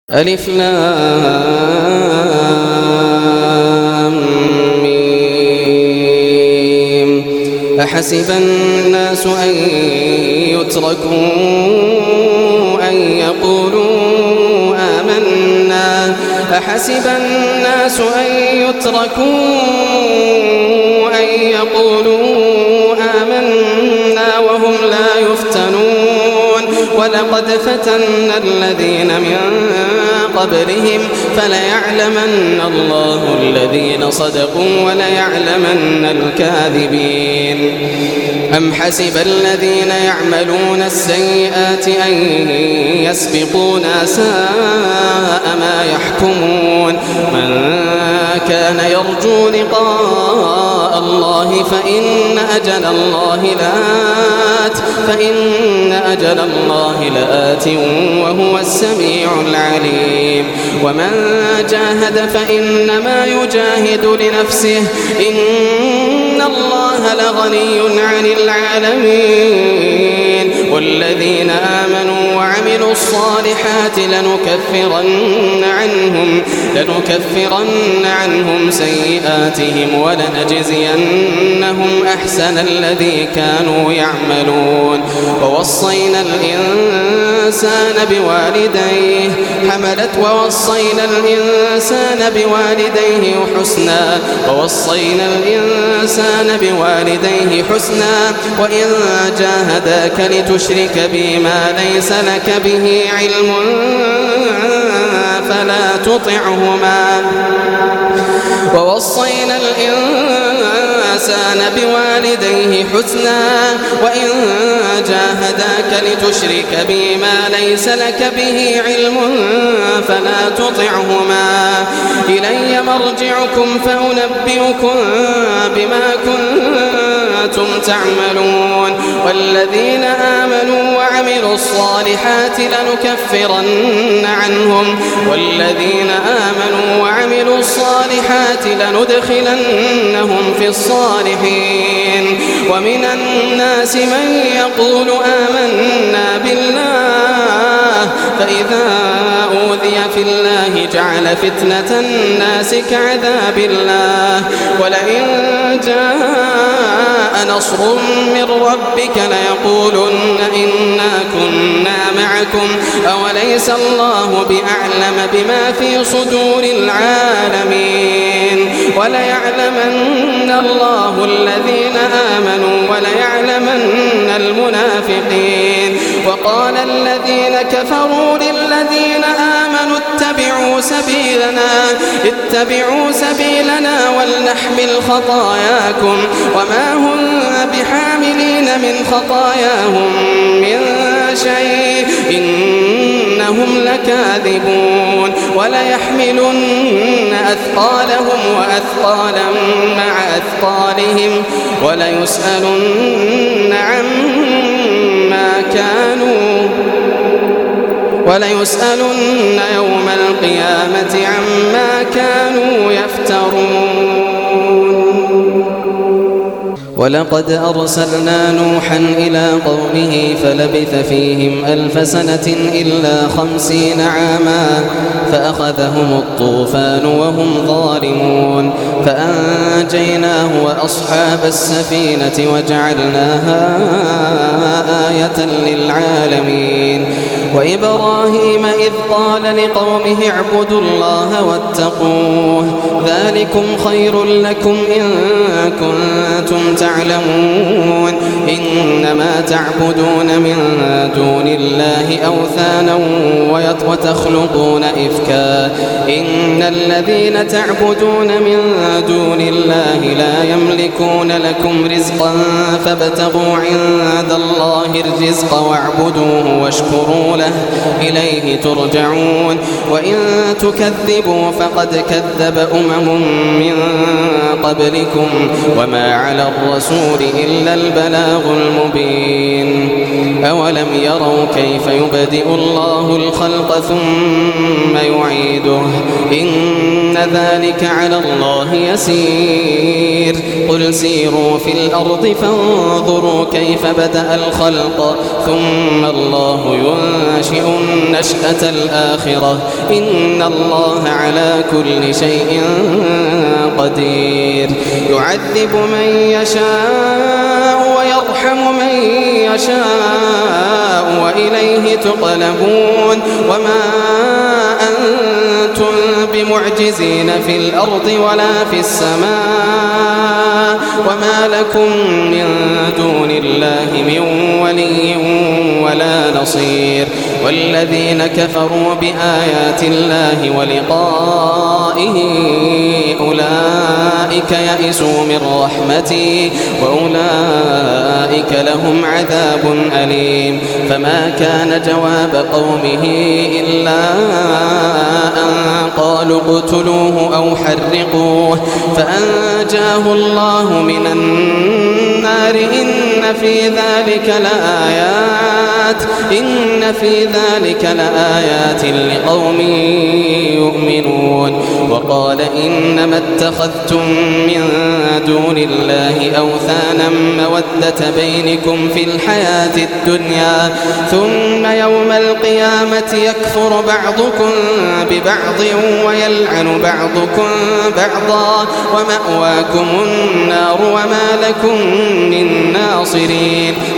ألف لام ميم. أحسب الناس أن يتركوا أن يقولوا آمنا أحسب الناس أن يتركوا أن يقولوا آمنا وهم لا يفتنون ولقد فتنا الذين من قبلهم فليعلمن الله الذين صدقوا وليعلمن الكاذبين. أم حسب الذين يعملون السيئات أن يسبقونا ساء ما يحكمون. من كان يرجو لقاء الله فإن أجل الله لآت وهو السميع العليم. ومن جاهد فإنما يجاهد لنفسه إن الله لغني عن العالمين. والذين آمنوا وعملوا الصالحات لنكفرن عنهم سيئاتهم ولنجزينهم أحسن الذي كانوا يعملون. ووصينا الإنسان بوالديه حسنا وإن جاهداك لتشرك بي ما ليس لك به علم فلا تطعهما. ووصينا الإنسان بوالديه حسنا وإن جاهداك لتشرك بي ما ليس لك به علم فلا تطعهما. إلي مرجعكم فأنبئكم بما كنتم تعملون. والذين آمنوا وعملوا الصالحات لندخلنهم في الصالحين. ومن الناس من يقول آمنا بالله فإذا أوذي في الله جعل فتنة الناس كعذاب الله. ولئن جاء نصر من ربك ليقولن إنا كنا معكم أوليس الله بأعلم بما في صدور العالمين. وليعلمن الله الذين آمنوا وليعلمن المنافقين. وقال الذين كفروا للذين آمنوا اتبعوا سبيلنا ولنحمل خطاياكم وما هم بحاملين من خطاياهم من شيء إنهم لكاذبون. وليحملن أثقالهم وأثقالا مع أثقالهم وليسألن يوم القيامة عما كانوا يفترون. ولقد أرسلنا نوحا إلى قومه فلبث فيهم 1000 سنة إلا 50 عاما فأخذهم الطوفان وهم ظالمون فأنجيناه وأصحاب السفينة وجعلناها آية للعالمين. وإبراهيم إذ قال لقومه اعبدوا الله واتقوه ذلكم خير لكم إن كنتم تعلمون. إنما تعبدون من دون الله أوثانا وتخلقون إفكا إن الذين تعبدون من دون الله لا يملكون لكم رزقا فابتغوا عند الله الرزق واعبدوه واشكروا له إليه ترجعون. وإن تكذبوا فقد كذب أمم من قبلكم وما على الرسول إلا البلاغ المبين. أولم يروا كيف يبدئ الله الخلق ثم يعيده إن ذلك على الله يسير قل سيروا في الأرض فانظروا كيف بدأ الخلق ثم الله ينشئ النشأة الآخرة إن الله على كل شيء قدير يعذب من يشاء ويرحم من يشاء وإليه تقلبون وما أنتم بمعجزين في الأرض ولا في السماء وما لكم من دون الله من ولي ولا نصير والذين كفروا بآيات الله ولقائه أولئك يئسوا من رحمتي وأولئك لهم عذاب أليم فما كان جواب قومه إلا أن قالوا اقتلوه أو حرقوه فأنجاه الله من النار إن في ذلك لآيات لقوم يؤمنون وقال إنما اتخذتم من دون الله أوثانا مودة بينكم في الحياة الدنيا ثم يوم القيامة يكفر بعضكم ببعض ويلعن بعضكم بعضا ومأواكم النار وما لكم من ناصرين